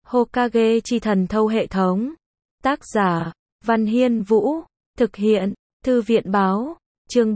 Hokage chi thần thâu hệ thống. Tác giả, Văn Hiên Vũ. Thực hiện, Thư viện Báo. Chương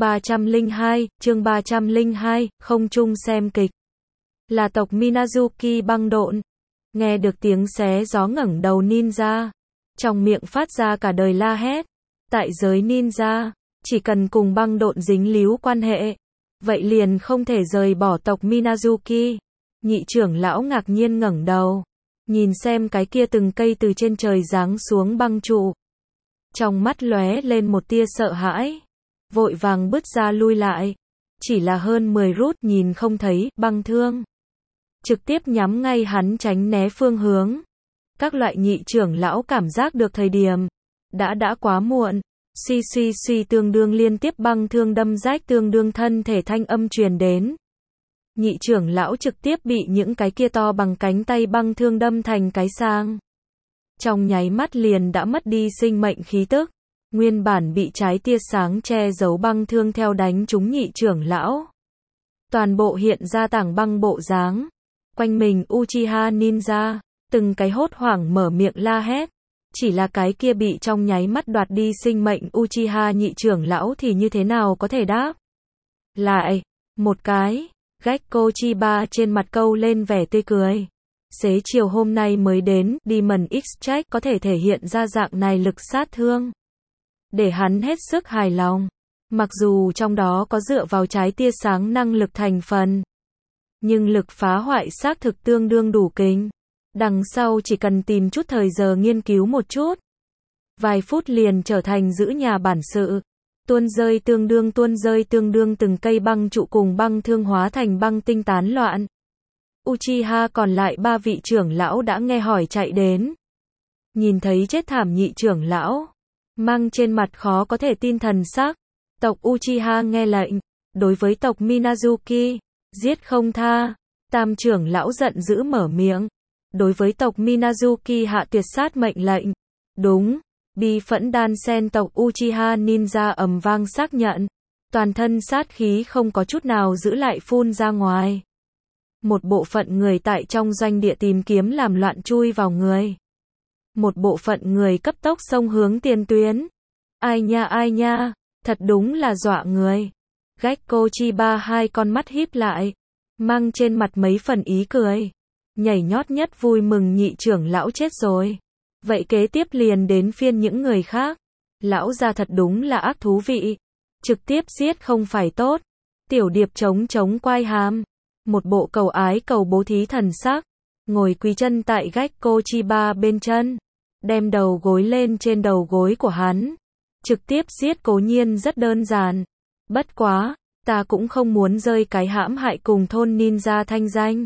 302, không chung xem kịch. Là tộc Minazuki băng độn. Nghe được tiếng xé gió ngẩng đầu ninja. Trong miệng phát ra cả đời la hét. Tại giới ninja, chỉ cần cùng băng độn dính líu quan hệ, vậy liền không thể rời bỏ tộc Minazuki. Nhị trưởng lão ngạc nhiên ngẩng đầu. Nhìn xem cái kia từng cây từ trên trời giáng xuống băng trụ. Trong mắt lóe lên một tia sợ hãi. Vội vàng bứt ra lui lại. Chỉ là hơn 10 rút nhìn không thấy, băng thương. Trực tiếp nhắm ngay hắn tránh né phương hướng. Các loại nhị trưởng lão cảm giác được thời điểm. Đã quá muộn. Suy tương đương liên tiếp băng thương đâm rách tương đương thân thể thanh âm truyền đến. Nhị trưởng lão trực tiếp bị những cái kia to bằng cánh tay băng thương đâm thành cái sang. Trong nháy mắt liền đã mất đi sinh mệnh khí tức. Nguyên bản bị trái tia sáng che giấu băng thương theo đánh trúng nhị trưởng lão. Toàn bộ hiện ra tảng băng bộ dáng. Quanh mình Uchiha Ninja, từng cái hốt hoảng mở miệng la hét. Chỉ là cái kia bị trong nháy mắt đoạt đi sinh mệnh Uchiha nhị trưởng lão thì như thế nào có thể đáp lại. Một cái, Gekko Chiba trên mặt câu lên vẻ tươi cười. Xế chiều hôm nay mới đến, Demon Extract có thể thể hiện ra dạng này lực sát thương. Để hắn hết sức hài lòng. Mặc dù trong đó có dựa vào trái tia sáng năng lực thành phần. Nhưng lực phá hoại xác thực tương đương đủ kính. Đằng sau chỉ cần tìm chút thời giờ nghiên cứu một chút. Vài phút liền trở thành giữ nhà bản sự. Tuôn rơi tương đương từng cây băng trụ cùng băng thương hóa thành băng tinh tán loạn. Uchiha còn lại 3 vị trưởng lão đã nghe hỏi chạy đến. Nhìn thấy chết thảm nhị trưởng lão. Mang trên mặt khó có thể tin thần sắc. Tộc Uchiha nghe lệnh. Đối với tộc Minazuki, giết không tha. Tam trưởng lão giận dữ mở miệng. Đối với tộc Minazuki hạ tuyệt sát mệnh lệnh. Đúng. Bi phẫn đan sen tộc Uchiha Ninja ầm vang xác nhận. Toàn thân sát khí không có chút nào giữ lại phun ra ngoài. Một bộ phận người tại trong doanh địa tìm kiếm làm loạn chui vào người. Một bộ phận người cấp tốc xông hướng tiền tuyến. Ai nha, thật đúng là dọa người. Gekko Chiba hai con mắt híp lại. Mang trên mặt mấy phần ý cười. Nhảy nhót nhất vui mừng nhị trưởng lão chết rồi. Vậy kế tiếp liền đến phiên những người khác. Lão già thật đúng là ác thú vị. Trực tiếp giết không phải tốt. Tiểu điệp chống quai hàm. Một bộ cầu ái cầu bố thí thần sắc. Ngồi quỳ chân tại Gekko Chiba bên chân. Đem đầu gối lên trên đầu gối của hắn. Trực tiếp giết cố nhiên rất đơn giản. Bất quá, ta cũng không muốn rơi cái hãm hại cùng thôn ninja thanh danh.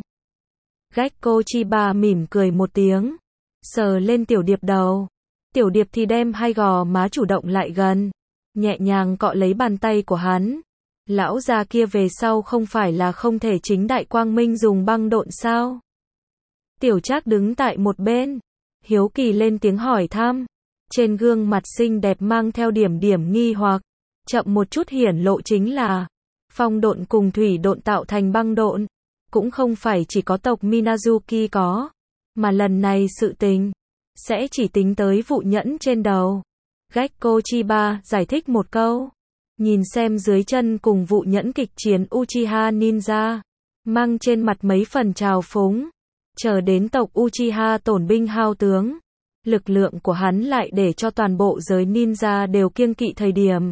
Gekko Chiba mỉm cười một tiếng. Sờ lên tiểu điệp đầu. Tiểu điệp thì đem hai gò má chủ động lại gần. Nhẹ nhàng cọ lấy bàn tay của hắn. Lão già kia về sau không phải là không thể chính đại quang minh dùng băng độn sao? Tiểu Trác đứng tại một bên. Hiếu kỳ lên tiếng hỏi thăm. Trên gương mặt xinh đẹp mang theo điểm nghi hoặc. Chậm một chút hiển lộ chính là phong độn cùng thủy độn tạo thành băng độn. Cũng không phải chỉ có tộc Minazuki có. Mà lần này sự tình sẽ chỉ tính tới vụ nhẫn trên đầu. Gekko Chiba giải thích một câu. Nhìn xem dưới chân cùng vụ nhẫn kịch chiến Uchiha Ninja. Mang trên mặt mấy phần trào phúng. Chờ đến tộc Uchiha tổn binh hao tướng. Lực lượng của hắn lại để cho toàn bộ giới ninja đều kiêng kỵ thời điểm.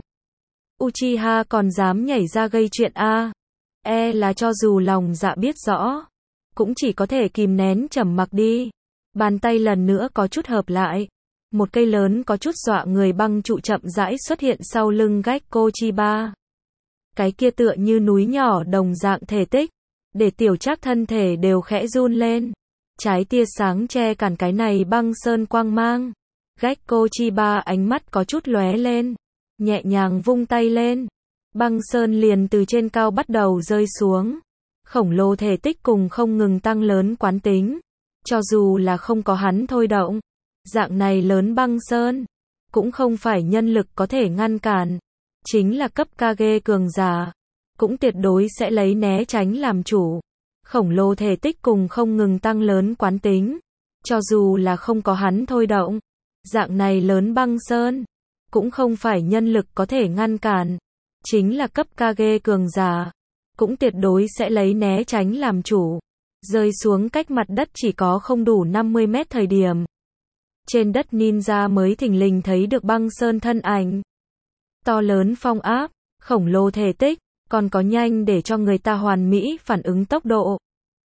Uchiha còn dám nhảy ra gây chuyện a? Là cho dù lòng dạ biết rõ. Cũng chỉ có thể kìm nén trầm mặc đi. Bàn tay lần nữa có chút hợp lại. Một cây lớn có chút dọa người băng trụ chậm rãi xuất hiện sau lưng Gekko Chiba. Cái kia tựa như núi nhỏ đồng dạng thể tích. Để Tiểu Trác thân thể đều khẽ run lên. Trái tia sáng che cản cái này băng sơn quang mang. Gekko Chiba ánh mắt có chút lóe lên. Nhẹ nhàng vung tay lên. Băng sơn liền từ trên cao bắt đầu rơi xuống. Khổng lồ thể tích cùng không ngừng tăng lớn quán tính. Cho dù là không có hắn thôi động. Dạng này lớn băng sơn. Cũng không phải nhân lực có thể ngăn cản. Chính là cấp Kage cường giả. Cũng tuyệt đối sẽ lấy né tránh làm chủ. Khổng lồ thể tích cùng không ngừng tăng lớn quán tính. Cho dù là không có hắn thôi động, dạng này lớn băng sơn, cũng không phải nhân lực có thể ngăn cản. Chính là cấp Kage cường giả, cũng tuyệt đối sẽ lấy né tránh làm chủ. Rơi xuống cách mặt đất chỉ có không đủ 50 mét thời điểm. Trên đất ninja mới thình lình thấy được băng sơn thân ảnh. To lớn phong áp, khổng lồ thể tích, còn có nhanh để cho người ta hoàn mỹ phản ứng tốc độ.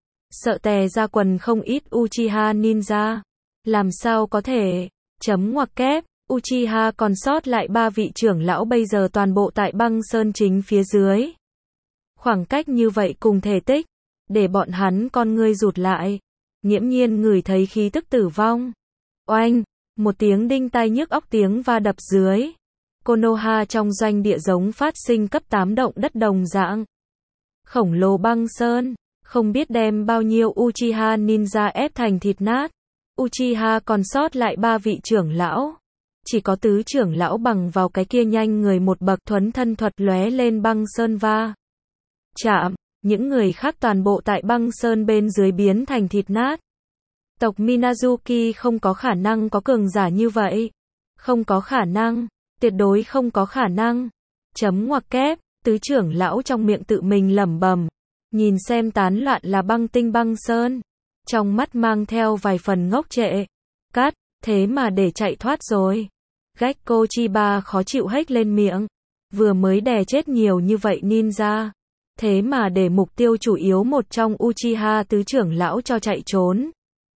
Sợ tè ra quần không ít Uchiha ninja. Làm sao có thể? Chấm ngoặc kép, Uchiha còn sót lại 3 vị trưởng lão bây giờ toàn bộ tại băng sơn chính phía dưới. Khoảng cách như vậy cùng thể tích, để bọn hắn con ngươi rụt lại. Nghiễm nhiên ngửi thấy khí tức tử vong. Oanh, một tiếng đinh tai nhức óc tiếng va đập dưới. Konoha trong doanh địa giống phát sinh cấp 8 động đất đồng dạng. Khổng lồ băng sơn, không biết đem bao nhiêu Uchiha ninja ép thành thịt nát. Uchiha còn sót lại 3 vị trưởng lão. Chỉ có tứ trưởng lão bằng vào cái kia nhanh người một bậc thuấn thân thuật lóe lên băng sơn va chạm, những người khác toàn bộ tại băng sơn bên dưới biến thành thịt nát. Tộc Minazuki không có khả năng có cường giả như vậy. Không có khả năng, tuyệt đối không có khả năng. Chấm ngoặc kép, tứ trưởng lão trong miệng tự mình lẩm bẩm, nhìn xem tán loạn là băng tinh băng sơn, trong mắt mang theo vài phần ngốc trệ. Cát, thế mà để chạy thoát rồi. Gekko Chiba khó chịu hét lên miệng, vừa mới đè chết nhiều như vậy ninja, thế mà để mục tiêu chủ yếu một trong Uchiha tứ trưởng lão cho chạy trốn.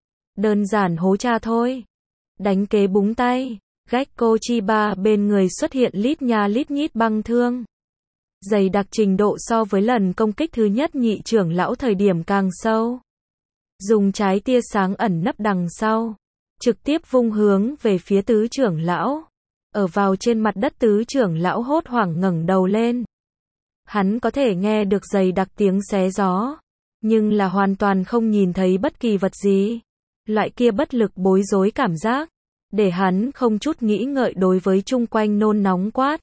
Đơn giản hố cha thôi. Đánh kế búng tay, Gekko Chiba bên người xuất hiện lít nha lít nhít băng thương. Dày đặc trình độ so với lần công kích thứ nhất nhị trưởng lão thời điểm càng sâu. Dùng trái tia sáng ẩn nấp đằng sau, trực tiếp vung hướng về phía tứ trưởng lão. Ở vào trên mặt đất tứ trưởng lão hốt hoảng ngẩng đầu lên. Hắn có thể nghe được dày đặc tiếng xé gió, nhưng là hoàn toàn không nhìn thấy bất kỳ vật gì. Loại kia bất lực bối rối cảm giác, để hắn không chút nghĩ ngợi đối với chung quanh nôn nóng quát.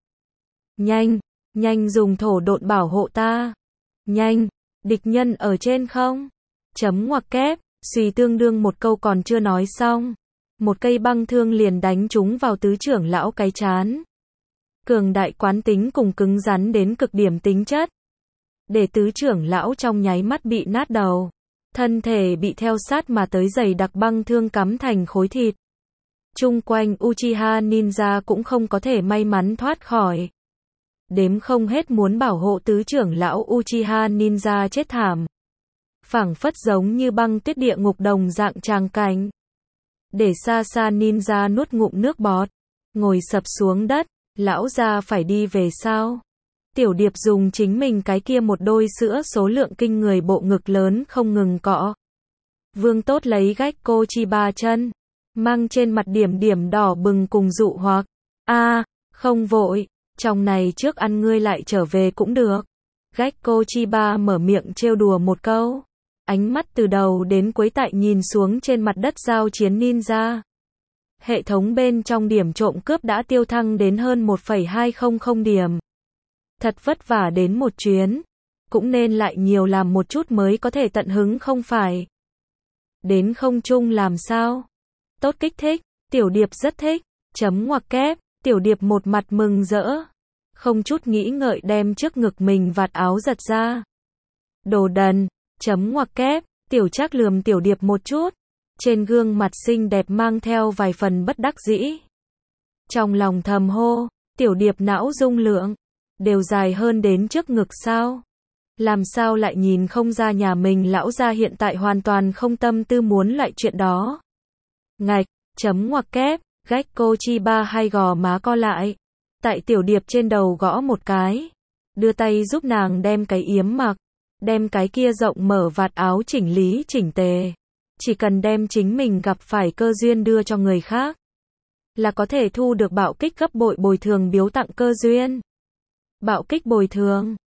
Nhanh, nhanh dùng thổ độn bảo hộ ta. Nhanh, địch nhân ở trên không? Chấm ngoặc kép, suy tương đương một câu còn chưa nói xong. Một cây băng thương liền đánh trúng vào tứ trưởng lão cái trán. Cường đại quán tính cùng cứng rắn đến cực điểm tính chất. Để tứ trưởng lão trong nháy mắt bị nát đầu. Thân thể bị theo sát mà tới dày đặc băng thương cắm thành khối thịt. Chung quanh Uchiha ninja cũng không có thể may mắn thoát khỏi. Đếm không hết muốn bảo hộ tứ trưởng lão Uchiha ninja chết thảm. Phảng phất giống như băng tuyết địa ngục đồng dạng tràng cảnh. Để xa xa ninja nuốt ngụm nước bọt, ngồi sập xuống đất, lão gia phải đi về sao? Tiểu Điệp dùng chính mình cái kia một đôi sữa số lượng kinh người bộ ngực lớn không ngừng cọ. Vương Tốt lấy Gekko Chiba chân, mang trên mặt điểm điểm đỏ bừng cùng dụ hoặc. Không vội, trong này trước ăn ngươi lại trở về cũng được. Gekko Chiba mở miệng trêu đùa một câu. Ánh mắt từ đầu đến cuối tại nhìn xuống trên mặt đất giao chiến ninja. Hệ thống bên trong điểm trộm cướp đã tiêu thăng đến hơn 1,200 điểm. Thật vất vả đến một chuyến, cũng nên lại nhiều làm một chút mới có thể tận hứng không phải. Đến không trung làm sao? Tốt kích thích, Tiểu Điệp rất thích. Chấm ngoặc kép, Tiểu Điệp một mặt mừng rỡ. Không chút nghĩ ngợi đem trước ngực mình vạt áo giật ra. Đồ đần, chấm ngoặc kép, Tiểu Trác lườm Tiểu Điệp một chút. Trên gương mặt xinh đẹp mang theo vài phần bất đắc dĩ. Trong lòng thầm hô, Tiểu Điệp não dung lượng, đều dài hơn đến trước ngực sao? Làm sao lại nhìn không ra nhà mình lão gia hiện tại hoàn toàn không tâm tư muốn loại chuyện đó. Ngạch, chấm ngoặc kép, Gekko Chiba hay gò má co lại. Tại Tiểu Điệp trên đầu gõ một cái. Đưa tay giúp nàng đem cái yếm mặc. Đem cái kia rộng mở vạt áo chỉnh lý chỉnh tề. Chỉ cần đem chính mình gặp phải cơ duyên đưa cho người khác, là có thể thu được bạo kích gấp bội bồi thường biếu tặng cơ duyên. Bạo kích bồi thường.